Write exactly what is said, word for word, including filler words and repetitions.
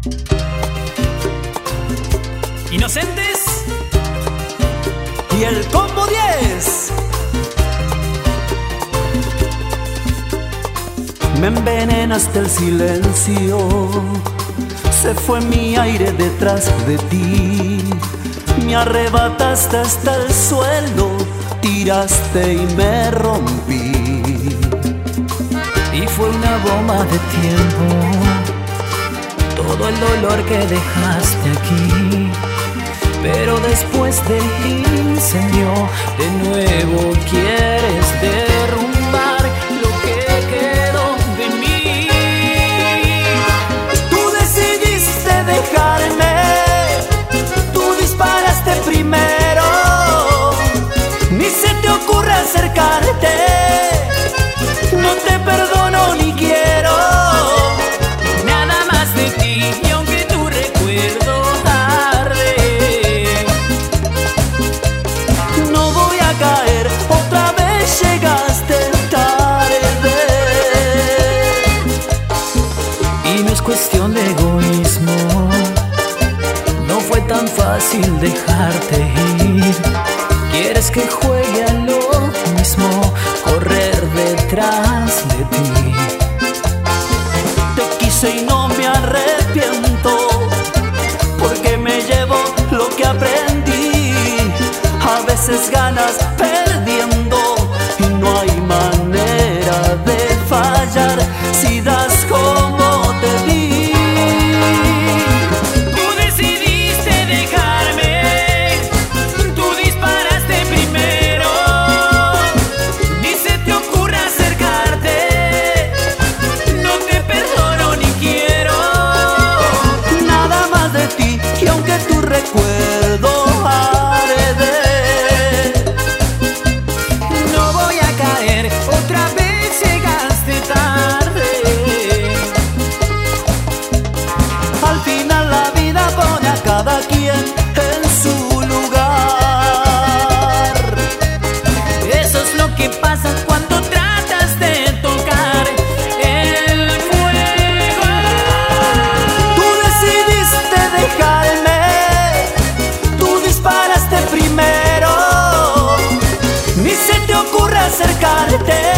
Inocentes y el combo diez. Me envenenaste el silencio, se fue mi aire detrás de ti. Me arrebataste hasta el suelo, tiraste y me rompí. Y fue una bomba de tiempo todo el dolor que dejaste aquí. Pero después del incendio, de nuevo quieres derrumbar lo que quedó de mí. Tú decidiste dejarme, tú disparaste primero. Ni se te ocurre acercarte, no te perdono ni quiero. Nada más de ti, y aunque tu recuerdo arde, no voy a caer, otra vez llegaste tarde. y no es cuestión de egoísmo, no fue tan fácil dejarte ir. Quieres que juegue a lo mismo, correr detrás de ti. Te quise y no me arrepiento, porque me llevo lo que aprendí. A veces ganas perdiendo y no hay manera de fallar si das como te di. Tú decidiste dejarme, tú disparaste primero. Ni se te ocurra acercarte, no te perdono ni quiero. Nada más de ti, y aunque tu recuerdo arde, No voy a caer, otra vez llegaste tarde. al final la vida pone a cada quien en su lugar. Eso es lo que pasa cuando tratas de tocar el fuego. Tú decidiste dejarme, tú disparaste primero. Ni se te ocurre acercarte,